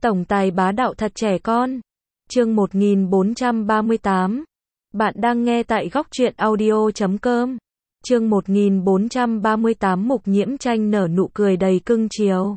Tổng tài bá đạo thật trẻ con. Chương 1438. Bạn đang nghe tại góc truyện audio.com. Chương 1438 Mục Nhiễm Tranh nở nụ cười đầy cưng chiều.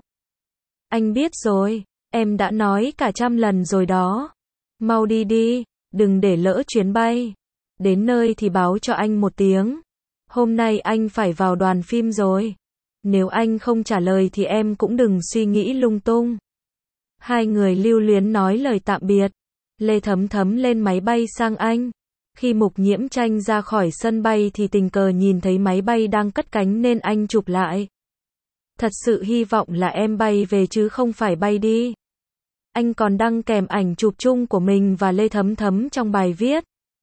Anh biết rồi, em đã nói cả 100 lần rồi đó. Mau đi đi, đừng để lỡ chuyến bay. Đến nơi thì báo cho anh một tiếng. Hôm nay anh phải vào đoàn phim rồi. Nếu anh không trả lời thì em cũng đừng suy nghĩ lung tung. Hai người lưu luyến nói lời tạm biệt. Lê Thấm Thấm lên máy bay sang Anh. Khi Mục Nhiễm Tranh ra khỏi sân bay thì tình cờ nhìn thấy máy bay đang cất cánh nên anh chụp lại. Thật sự hy vọng là em bay về chứ không phải bay đi. Anh còn đăng kèm ảnh chụp chung của mình và Lê Thấm Thấm trong bài viết.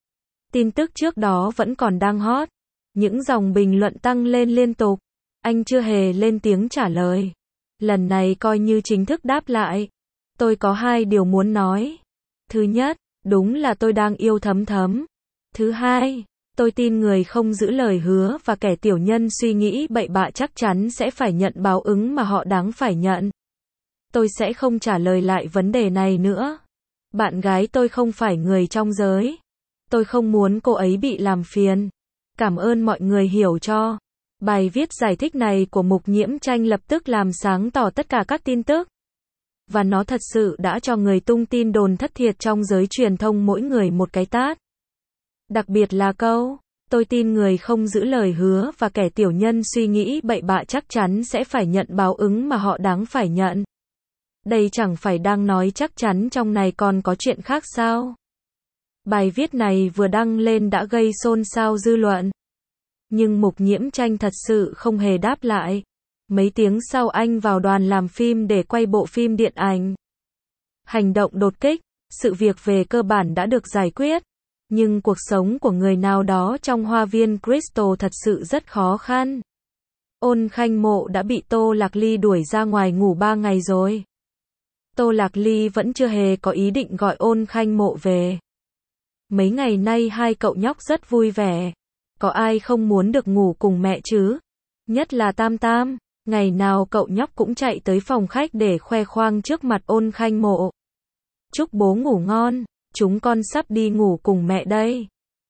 Tin tức trước đó vẫn còn đang hot. Những dòng bình luận tăng lên liên tục. Anh chưa hề lên tiếng trả lời. Lần này coi như chính thức đáp lại. Tôi có 2 điều muốn nói. Thứ nhất, đúng là tôi đang yêu Thấm Thấm. Thứ hai, tôi tin người không giữ lời hứa và kẻ tiểu nhân suy nghĩ bậy bạ chắc chắn sẽ phải nhận báo ứng mà họ đáng phải nhận. Tôi sẽ không trả lời lại vấn đề này nữa. Bạn gái tôi không phải người trong giới. Tôi không muốn cô ấy bị làm phiền. Cảm ơn mọi người hiểu cho. Bài viết giải thích này của Mục Nhiễm Tranh lập tức làm sáng tỏ tất cả các tin tức. Và nó thật sự đã cho người tung tin đồn thất thiệt trong giới truyền thông mỗi người một cái tát. Đặc biệt là câu, tôi tin người không giữ lời hứa và kẻ tiểu nhân suy nghĩ bậy bạ chắc chắn sẽ phải nhận báo ứng mà họ đáng phải nhận. Đây chẳng phải đang nói chắc chắn trong này còn có chuyện khác sao? Bài viết này vừa đăng lên đã gây xôn xao dư luận. Nhưng Mục Nhiễm Tranh thật sự không hề đáp lại. Mấy tiếng sau anh vào đoàn làm phim để quay bộ phim điện ảnh. Hành động đột kích, sự việc về cơ bản đã được giải quyết. Nhưng cuộc sống của người nào đó trong hoa viên Crystal thật sự rất khó khăn. Ôn Khanh Mộ đã bị Tô Lạc Ly đuổi ra ngoài ngủ 3 ngày rồi. Tô Lạc Ly vẫn chưa hề có ý định gọi Ôn Khanh Mộ về. Mấy ngày nay hai cậu nhóc rất vui vẻ. Có ai không muốn được ngủ cùng mẹ chứ? Nhất là Tam Tam. Ngày nào cậu nhóc cũng chạy tới phòng khách để khoe khoang trước mặt Ôn Khanh Mộ. Chúc bố ngủ ngon, chúng con sắp đi ngủ cùng mẹ đây.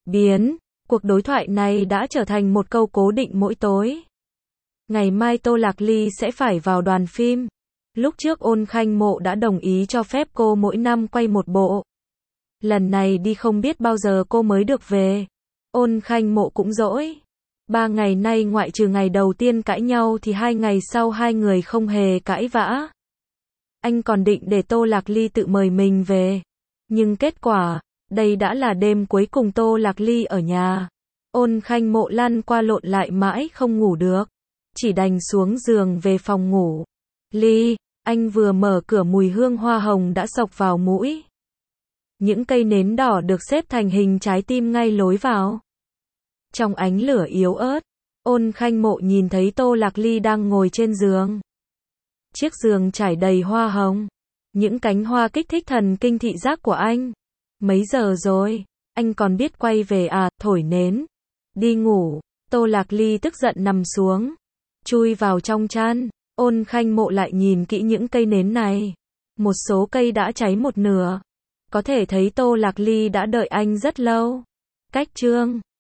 Cuộc đối thoại này đã trở thành một câu cố định mỗi tối. Ngày mai Tô Lạc Ly sẽ phải vào đoàn phim. Lúc trước Ôn Khanh Mộ đã đồng ý cho phép cô mỗi năm quay một bộ. Lần này đi không biết bao giờ cô mới được về. Ôn Khanh Mộ cũng dỗi. 3 ngày nay ngoại trừ ngày đầu tiên cãi nhau thì 2 ngày sau hai người không hề cãi vã. Anh còn định để Tô Lạc Ly tự mời mình về. Nhưng kết quả, đây đã là đêm cuối cùng Tô Lạc Ly ở nhà. Ôn Khanh Mộ lăn qua lộn lại mãi không ngủ được. Chỉ đành xuống giường về phòng ngủ. Ly, anh vừa mở cửa mùi hương hoa hồng đã xộc vào mũi. Những cây nến đỏ được xếp thành hình trái tim ngay lối vào. Trong ánh lửa yếu ớt, Ôn Khanh Mộ nhìn thấy Tô Lạc Ly đang ngồi trên giường. Chiếc giường trải đầy hoa hồng. Những cánh hoa kích thích thần kinh thị giác của anh. Mấy giờ rồi? Anh còn biết quay về à? Thổi nến. Đi ngủ. Tô Lạc Ly tức giận nằm xuống. Chui vào trong chăn. Ôn Khanh Mộ lại nhìn kỹ những cây nến này. Một số cây đã cháy một nửa. Có thể thấy Tô Lạc Ly đã đợi anh rất lâu. Cách chương